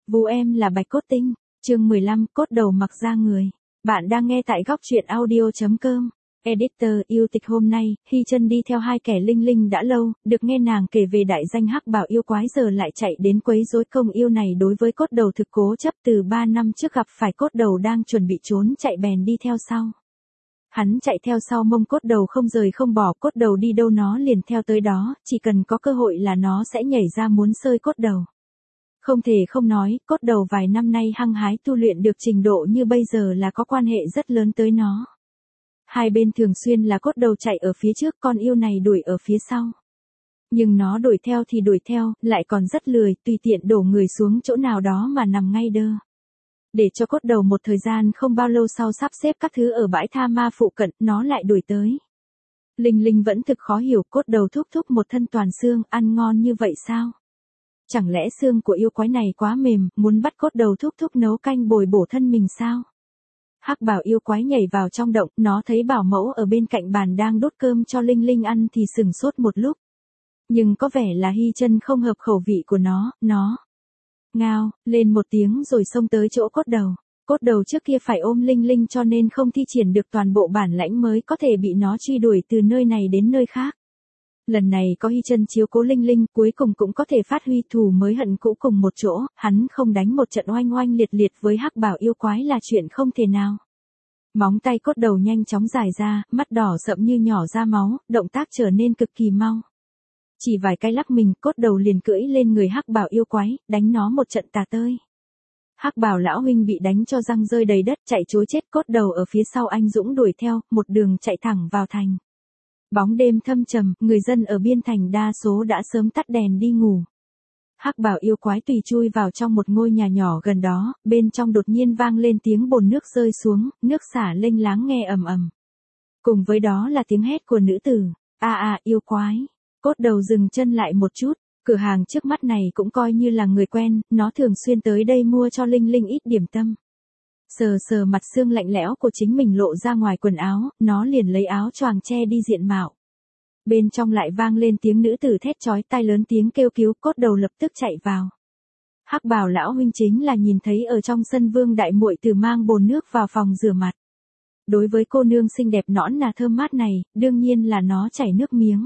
Vú em là Bạch Cốt Tinh, chương 15, cốt đầu mặc da người. Bạn đang nghe tại góc truyện audio.com. Editor yêu tịch hôm nay, Hy Chân đi theo hai kẻ linh linh đã lâu, được nghe nàng kể về đại danh hắc bảo yêu quái giờ lại chạy đến quấy rối công yêu này đối với cốt đầu thực cố chấp từ 3 năm trước gặp phải cốt đầu đang chuẩn bị trốn chạy bèn đi theo sau. Hắn chạy theo sau mông cốt đầu không rời không bỏ, cốt đầu đi đâu nó liền theo tới đó, chỉ cần có cơ hội là nó sẽ nhảy ra muốn xơi cốt đầu. Không thể không nói, cốt đầu vài năm nay hăng hái tu luyện được trình độ như bây giờ là có quan hệ rất lớn tới nó. Hai bên thường xuyên là cốt đầu chạy ở phía trước, con yêu này đuổi ở phía sau. Nhưng nó đuổi theo thì đuổi theo, lại còn rất lười, tùy tiện đổ người xuống chỗ nào đó mà nằm ngay đơ. Để cho cốt đầu một thời gian không bao lâu sau sắp xếp các thứ ở bãi tha ma phụ cận, nó lại đuổi tới. Linh Linh vẫn thực khó hiểu, cốt đầu thúc thúc một thân toàn xương, ăn ngon như vậy sao? Chẳng lẽ xương của yêu quái này quá mềm, muốn bắt cốt đầu thúc thúc nấu canh bồi bổ thân mình sao? Hắc bảo yêu quái nhảy vào trong động, nó thấy bảo mẫu ở bên cạnh bàn đang đốt cơm cho Linh Linh ăn thì sừng sốt một lúc. Nhưng có vẻ là Hy Chân không hợp khẩu vị của nó ngao lên một tiếng rồi xông tới chỗ cốt đầu. Cốt đầu trước kia phải ôm Linh Linh cho nên không thi triển được toàn bộ bản lãnh mới có thể bị nó truy đuổi từ nơi này đến nơi khác. Lần này có Hy Chân chiếu cố Linh Linh, cuối cùng cũng có thể phát huy thù mới hận cũ cùng một chỗ, hắn không đánh một trận oanh oanh liệt liệt với hắc bảo yêu quái là chuyện không thể nào. Móng tay cốt đầu nhanh chóng dài ra, mắt đỏ sậm như nhỏ ra máu, động tác trở nên cực kỳ mau. Chỉ vài cái lắc mình, cốt đầu liền cưỡi lên người hắc bảo yêu quái, đánh nó một trận tà tơi. Hắc bảo lão huynh bị đánh cho răng rơi đầy đất, chạy trối chết, cốt đầu ở phía sau anh dũng đuổi theo, một đường chạy thẳng vào thành. Bóng đêm thâm trầm, người dân ở biên thành đa số đã sớm tắt đèn đi ngủ. Hắc bảo yêu quái tùy chui vào trong một ngôi nhà nhỏ gần đó, bên trong đột nhiên vang lên tiếng bồn nước rơi xuống, nước xả lênh láng nghe ầm ầm. Cùng với đó là tiếng hét của nữ tử, yêu quái. Cốt đầu dừng chân lại một chút, cửa hàng trước mắt này cũng coi như là người quen, nó thường xuyên tới đây mua cho Linh Linh ít điểm tâm. Sờ sờ mặt xương lạnh lẽo của chính mình lộ ra ngoài quần áo, nó liền lấy áo choàng che đi diện mạo. Bên trong lại vang lên tiếng nữ tử thét chói tai lớn tiếng kêu cứu, cốt đầu lập tức chạy vào. Hắc bảo lão huynh chính là nhìn thấy ở trong sân Vương đại muội tử mang bồn nước vào phòng rửa mặt. Đối với cô nương xinh đẹp nõn nà thơm mát này, đương nhiên là nó chảy nước miếng.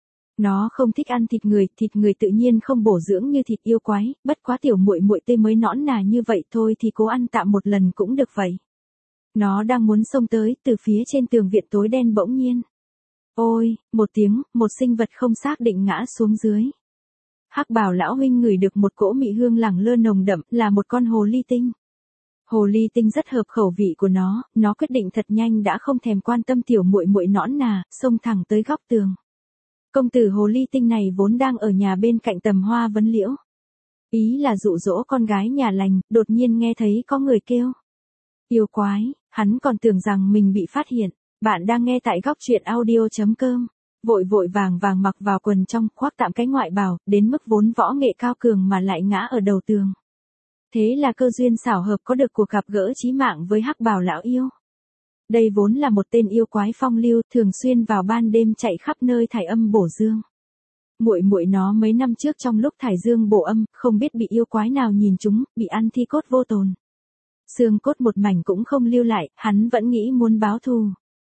Nó không thích ăn thịt người tự nhiên không bổ dưỡng như thịt yêu quái, bất quá tiểu muội muội tê mới nõn nà như vậy thôi thì cố ăn tạm một lần cũng được vậy. Nó đang muốn xông tới, từ phía trên tường viện tối đen bỗng nhiên. Ôi, một tiếng, một sinh vật không xác định ngã xuống dưới. Hắc bảo lão huynh ngửi được một cỗ mị hương lẳng lơ nồng đậm, là một con hồ ly tinh. Hồ ly tinh rất hợp khẩu vị của nó quyết định thật nhanh đã không thèm quan tâm tiểu muội muội nõn nà, xông thẳng tới góc tường. Công tử hồ ly tinh này vốn đang ở nhà bên cạnh tầm hoa vấn liễu. Ý là dụ dỗ con gái nhà lành, đột nhiên nghe thấy có người kêu. Yêu quái, hắn còn tưởng rằng mình bị phát hiện. Bạn đang nghe tại góc truyện audio.com. Vội vội vàng mặc vào quần trong, khoác tạm cái ngoại bào, đến mức vốn võ nghệ cao cường mà lại ngã ở đầu tường. Thế là cơ duyên xảo hợp có được cuộc gặp gỡ chí mạng với hắc bào lão yêu. Đây vốn là một tên yêu quái phong lưu, thường xuyên vào ban đêm chạy khắp nơi thải âm bổ dương. Muội muội nó mấy năm trước trong lúc thải dương bổ âm, không biết bị yêu quái nào nhìn chúng, bị ăn thi cốt vô tồn. Xương cốt một mảnh cũng không lưu lại, hắn vẫn nghĩ muốn báo thù.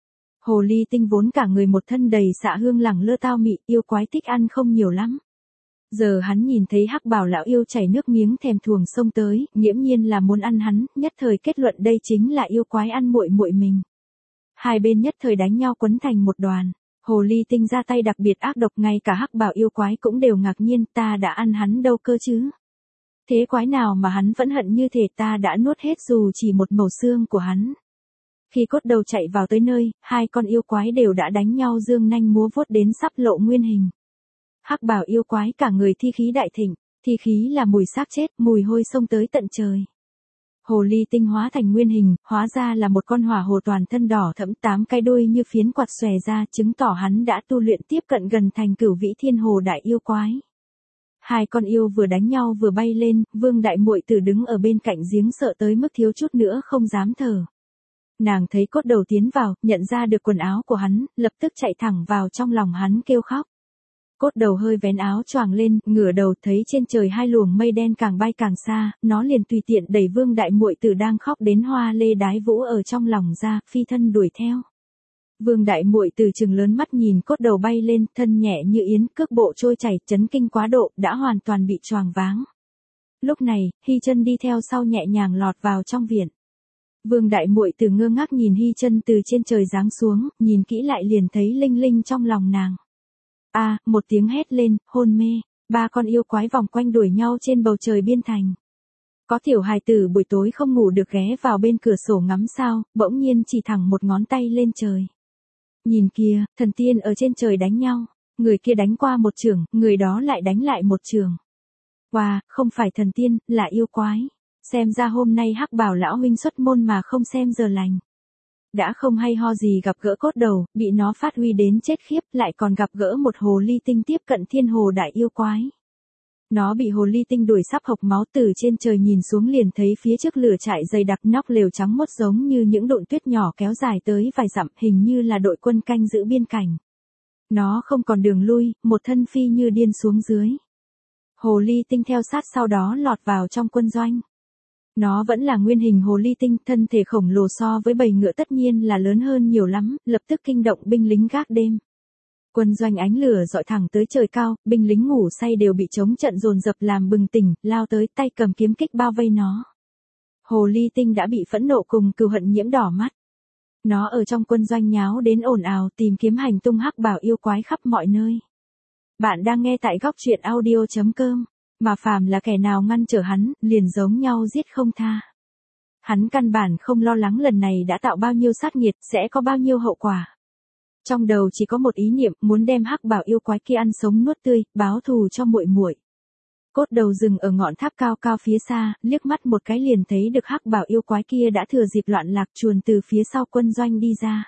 Hồ ly tinh vốn cả người một thân đầy xạ hương lẳng lơ tao mị, yêu quái thích ăn không nhiều lắm. Giờ hắn nhìn thấy hắc bảo lão yêu chảy nước miếng thèm thuồng xông tới, nghiễm nhiên là muốn ăn hắn, nhất thời kết luận đây chính là yêu quái ăn muội muội mình. Hai bên nhất thời đánh nhau quấn thành một đoàn. Hồ ly tinh ra tay đặc biệt ác độc, ngay cả hắc bảo yêu quái cũng đều ngạc nhiên, ta đã ăn hắn đâu cơ chứ. Thế quái nào mà hắn vẫn hận như thể ta đã nuốt hết dù chỉ một mẩu xương của hắn. Khi cốt đầu chạy vào tới nơi, hai con yêu quái đều đã đánh nhau dương nanh múa vuốt đến sắp lộ nguyên hình. Hắc bảo yêu quái cả người thi khí đại thịnh, thi khí là mùi xác chết, mùi hôi xông tới tận trời. Hồ ly tinh hóa thành nguyên hình, hóa ra là một con hỏa hồ toàn thân đỏ thẫm, 8 cái đuôi như phiến quạt xòe ra, chứng tỏ hắn đã tu luyện tiếp cận gần thành cửu vĩ thiên hồ đại yêu quái. Hai con yêu vừa đánh nhau vừa bay lên, Vương đại muội tử đứng ở bên cạnh giếng sợ tới mức thiếu chút nữa không dám thở. Nàng thấy cốt đầu tiến vào, nhận ra được quần áo của hắn, lập tức chạy thẳng vào trong lòng hắn kêu khóc. Cốt đầu hơi vén áo choàng lên, ngửa đầu thấy trên trời hai luồng mây đen càng bay càng xa, nó liền tùy tiện đẩy Vương đại muội tử đang khóc đến hoa lê đái vũ ở trong lòng ra, phi thân đuổi theo. Vương đại muội tử trừng lớn mắt nhìn cốt đầu bay lên, thân nhẹ như yến, cước bộ trôi chảy, chấn kinh quá độ, đã hoàn toàn bị choàng váng. Lúc này, Hy Chân đi theo sau nhẹ nhàng lọt vào trong viện. Vương đại muội tử ngơ ngác nhìn Hy Chân từ trên trời giáng xuống, nhìn kỹ lại liền thấy Linh Linh trong lòng nàng. A, một tiếng hét lên, hôn mê, ba con yêu quái vòng quanh đuổi nhau trên bầu trời biên thành. Có tiểu hài tử buổi tối không ngủ được ghé vào bên cửa sổ ngắm sao, bỗng nhiên chỉ thẳng một ngón tay lên trời. Nhìn kìa, thần tiên ở trên trời đánh nhau, người kia đánh qua một chưởng, người đó lại đánh lại một chưởng. Wow, không phải thần tiên, là yêu quái. Xem ra hôm nay Hắc Bảo lão huynh xuất môn mà không xem giờ lành. Đã không hay ho gì gặp gỡ cốt đầu, bị nó phát huy đến chết khiếp, lại còn gặp gỡ một hồ ly tinh tiếp cận thiên hồ đại yêu quái. Nó bị hồ ly tinh đuổi sắp hộc máu, từ trên trời nhìn xuống liền thấy phía trước lửa trại dày đặc, nóc lều trắng mốt giống như những độn tuyết nhỏ kéo dài tới vài dặm, hình như là đội quân canh giữ biên cảnh. Nó không còn đường lui, một thân phi như điên xuống dưới. Hồ ly tinh theo sát sau đó lọt vào trong quân doanh. Nó vẫn là nguyên hình hồ ly tinh, thân thể khổng lồ so với bầy ngựa tất nhiên là lớn hơn nhiều lắm, lập tức kinh động binh lính gác đêm. Quân doanh ánh lửa dọi thẳng tới trời cao, binh lính ngủ say đều bị chống trận dồn dập làm bừng tỉnh, lao tới tay cầm kiếm kích bao vây nó. Hồ ly tinh đã bị phẫn nộ cùng cừu hận nhiễm đỏ mắt. Nó ở trong quân doanh nháo đến ồn ào tìm kiếm hành tung Hắc Bảo yêu quái khắp mọi nơi. Bạn đang nghe tại góc truyện audio.com. Mà phàm là kẻ nào ngăn trở hắn, liền giống nhau giết không tha. Hắn căn bản không lo lắng lần này đã tạo bao nhiêu sát nghiệt, sẽ có bao nhiêu hậu quả. Trong đầu chỉ có một ý niệm, muốn đem Hắc Bảo yêu quái kia ăn sống nuốt tươi, báo thù cho muội muội. Cốt đầu dừng ở ngọn tháp cao cao phía xa, liếc mắt một cái liền thấy được Hắc Bảo yêu quái kia đã thừa dịp loạn lạc chuồn từ phía sau quân doanh đi ra.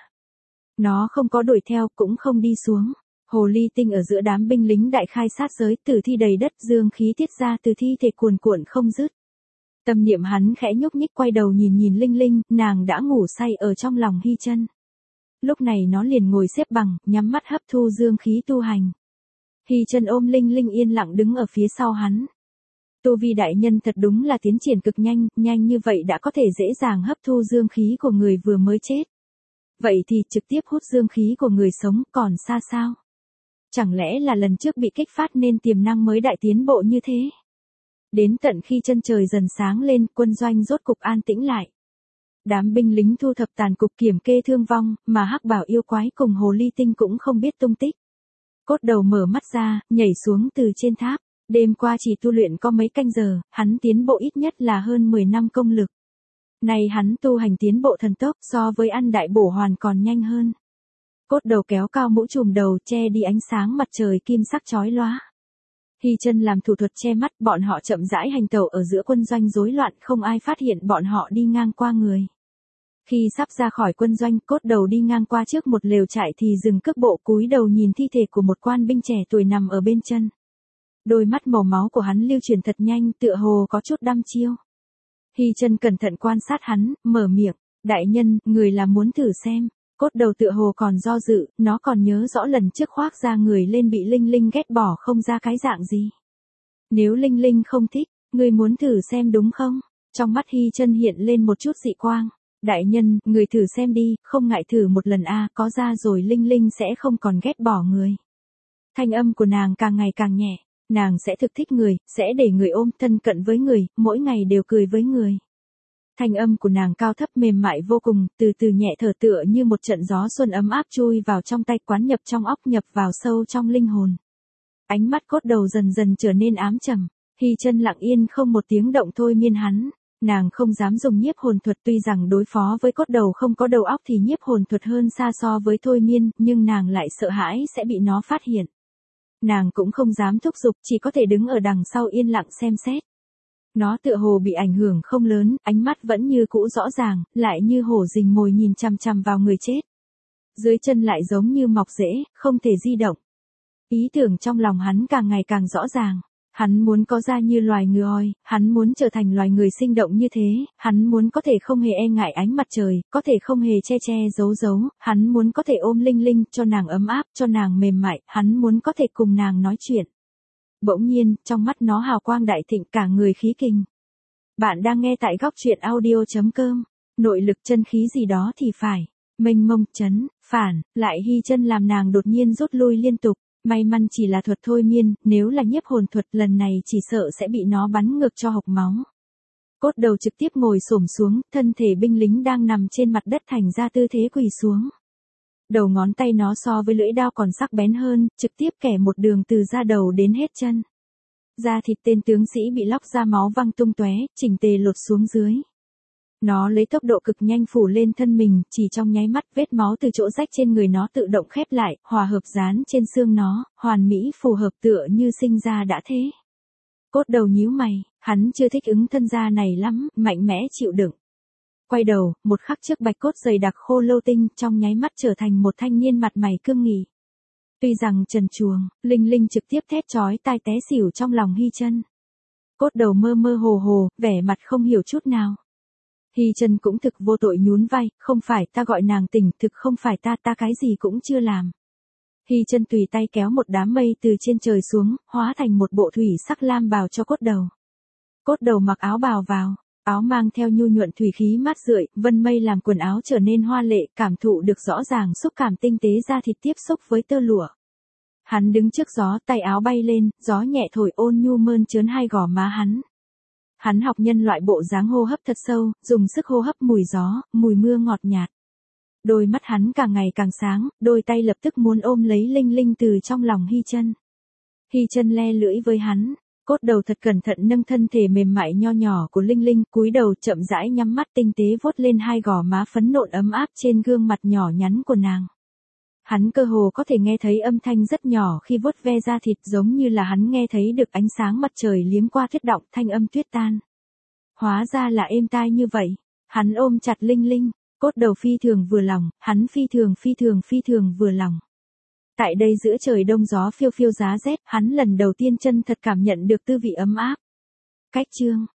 Nó không có đuổi theo, cũng không đi xuống. Hồ ly tinh ở giữa đám binh lính đại khai sát giới, tử thi đầy đất, dương khí tiết ra từ thi thể cuồn cuộn không dứt. Tâm niệm hắn khẽ nhúc nhích, quay đầu nhìn nhìn Linh Linh, nàng đã ngủ say ở trong lòng Hy Chân. Lúc này nó liền ngồi xếp bằng, nhắm mắt hấp thu dương khí tu hành. Hy Chân ôm Linh Linh yên lặng đứng ở phía sau hắn. Tu vi đại nhân thật đúng là tiến triển cực nhanh, nhanh như vậy đã có thể dễ dàng hấp thu dương khí của người vừa mới chết. Vậy thì trực tiếp hút dương khí của người sống còn xa sao? Chẳng lẽ là lần trước bị kích phát nên tiềm năng mới đại tiến bộ như thế? Đến tận khi chân trời dần sáng lên, quân doanh rốt cục an tĩnh lại. Đám binh lính thu thập tàn cục kiểm kê thương vong, mà Hắc Bảo yêu quái cùng hồ ly tinh cũng không biết tung tích. Cốt đầu mở mắt ra, nhảy xuống từ trên tháp. Đêm qua chỉ tu luyện có mấy canh giờ, hắn tiến bộ ít nhất là hơn 10 năm công lực. Này hắn tu hành tiến bộ thần tốc, so với ăn đại bổ hoàn còn nhanh hơn. Cốt đầu kéo cao mũ trùm đầu, che đi ánh sáng mặt trời kim sắc chói lóa. Hy Chân làm thủ thuật che mắt, bọn họ chậm rãi hành tẩu ở giữa quân doanh rối loạn, không ai phát hiện bọn họ đi ngang qua người. Khi sắp ra khỏi quân doanh, cốt đầu đi ngang qua trước một lều trại thì dừng cước bộ, cúi đầu nhìn thi thể của một quan binh trẻ tuổi nằm ở bên chân. Đôi mắt màu máu của hắn lưu chuyển thật nhanh, tựa hồ có chút đăm chiêu. Hy Chân cẩn thận quan sát hắn, mở miệng, đại nhân, người là muốn thử xem. Cốt đầu tựa hồ còn do dự, nó còn nhớ rõ lần trước khoác ra người lên bị Linh Linh ghét bỏ không ra cái dạng gì. Nếu Linh Linh không thích, người muốn thử xem đúng không? Trong mắt Hy Chân hiện lên một chút dị quang. Đại nhân, người thử xem đi, không ngại thử một lần a, có ra rồi Linh Linh sẽ không còn ghét bỏ người. Thanh âm của nàng càng ngày càng nhẹ, nàng sẽ thực thích người, sẽ để người ôm, thân cận với người, mỗi ngày đều cười với người. Thanh âm của nàng cao thấp mềm mại vô cùng, từ từ nhẹ thở tựa như một trận gió xuân ấm áp chui vào trong tay, quán nhập trong óc, nhập vào sâu trong linh hồn. Ánh mắt cốt đầu dần dần trở nên ám trầm. Hy Chân lặng yên không một tiếng động thôi miên hắn. Nàng không dám dùng nhiếp hồn thuật, tuy rằng đối phó với cốt đầu không có đầu óc thì nhiếp hồn thuật hơn xa so với thôi miên, nhưng nàng lại sợ hãi sẽ bị nó phát hiện. Nàng cũng không dám thúc giục, chỉ có thể đứng ở đằng sau yên lặng xem xét. Nó tựa hồ bị ảnh hưởng không lớn, ánh mắt vẫn như cũ rõ ràng, lại như hổ rình mồi nhìn chằm chằm vào người chết. Dưới chân lại giống như mọc rễ, không thể di động. Ý tưởng trong lòng hắn càng ngày càng rõ ràng. Hắn muốn có da như loài ngựa, hắn muốn trở thành loài người sinh động như thế, hắn muốn có thể không hề e ngại ánh mặt trời, có thể không hề che che giấu giấu, hắn muốn có thể ôm Linh Linh, cho nàng ấm áp, cho nàng mềm mại, hắn muốn có thể cùng nàng nói chuyện. Bỗng nhiên, trong mắt nó hào quang đại thịnh, cả người khí kình. Bạn đang nghe tại góc truyện audio.com. Nội lực chân khí gì đó thì phải. Mênh mông, chấn, phản, lại hy chân làm nàng đột nhiên rút lui liên tục. May mắn chỉ là thuật thôi miên, nếu là nhiếp hồn thuật lần này chỉ sợ sẽ bị nó bắn ngược cho hộc máu. Cốt đầu trực tiếp ngồi xổm xuống, thân thể binh lính đang nằm trên mặt đất thành ra tư thế quỳ xuống. Đầu ngón tay nó so với lưỡi dao còn sắc bén hơn, trực tiếp kẻ một đường từ da đầu đến hết chân. Da thịt tên tướng sĩ bị lóc ra máu văng tung tóe, chỉnh tề lột xuống dưới. Nó lấy tốc độ cực nhanh phủ lên thân mình, chỉ trong nháy mắt vết máu từ chỗ rách trên người nó tự động khép lại, hòa hợp dán trên xương nó, hoàn mỹ phù hợp tựa như sinh ra đã thế. Cốt đầu nhíu mày, hắn chưa thích ứng thân da này lắm, mạnh mẽ chịu đựng. Quay đầu, một khắc trước bạch cốt dày đặc khô lâu tinh trong nháy mắt trở thành một thanh niên mặt mày cương nghị. Tuy rằng trần truồng, Linh Linh trực tiếp thét chói tai té xỉu trong lòng Hy Chân. Cốt đầu mơ mơ hồ hồ, vẻ mặt không hiểu chút nào. Hy Chân cũng thực vô tội nhún vai, không phải ta gọi nàng tỉnh, thực không phải ta cái gì cũng chưa làm. Hy Chân tùy tay kéo một đám mây từ trên trời xuống, hóa thành một bộ thủy sắc lam bào cho cốt đầu. Cốt đầu mặc áo bào vào, áo mang theo nhu nhuận thủy khí mát rượi, vân mây làm quần áo trở nên hoa lệ, cảm thụ được rõ ràng xúc cảm tinh tế da thịt tiếp xúc với tơ lụa. Hắn đứng trước gió, tay áo bay lên, gió nhẹ thổi ôn nhu mơn trớn hai gò má hắn. Hắn học nhân loại bộ dáng hô hấp thật sâu, dùng sức hô hấp mùi gió, mùi mưa ngọt nhạt. Đôi mắt hắn càng ngày càng sáng, đôi tay lập tức muốn ôm lấy Linh Linh từ trong lòng Hy Chân. Hy Chân le lưỡi với hắn, cốt đầu thật cẩn thận nâng thân thể mềm mại nho nhỏ của Linh Linh, cúi đầu chậm rãi nhắm mắt tinh tế vuốt lên hai gò má phấn nộn ấm áp trên gương mặt nhỏ nhắn của nàng. Hắn cơ hồ có thể nghe thấy âm thanh rất nhỏ khi vuốt ve da thịt, giống như là hắn nghe thấy được ánh sáng mặt trời liếm qua tuyết động, thanh âm tuyết tan. Hóa ra là êm tai như vậy. Hắn ôm chặt Linh Linh, cốt đầu phi thường vừa lòng, hắn phi thường vừa lòng. Tại đây giữa trời đông gió phiêu phiêu giá rét, hắn lần đầu tiên chân thật cảm nhận được tư vị ấm áp. Cách chương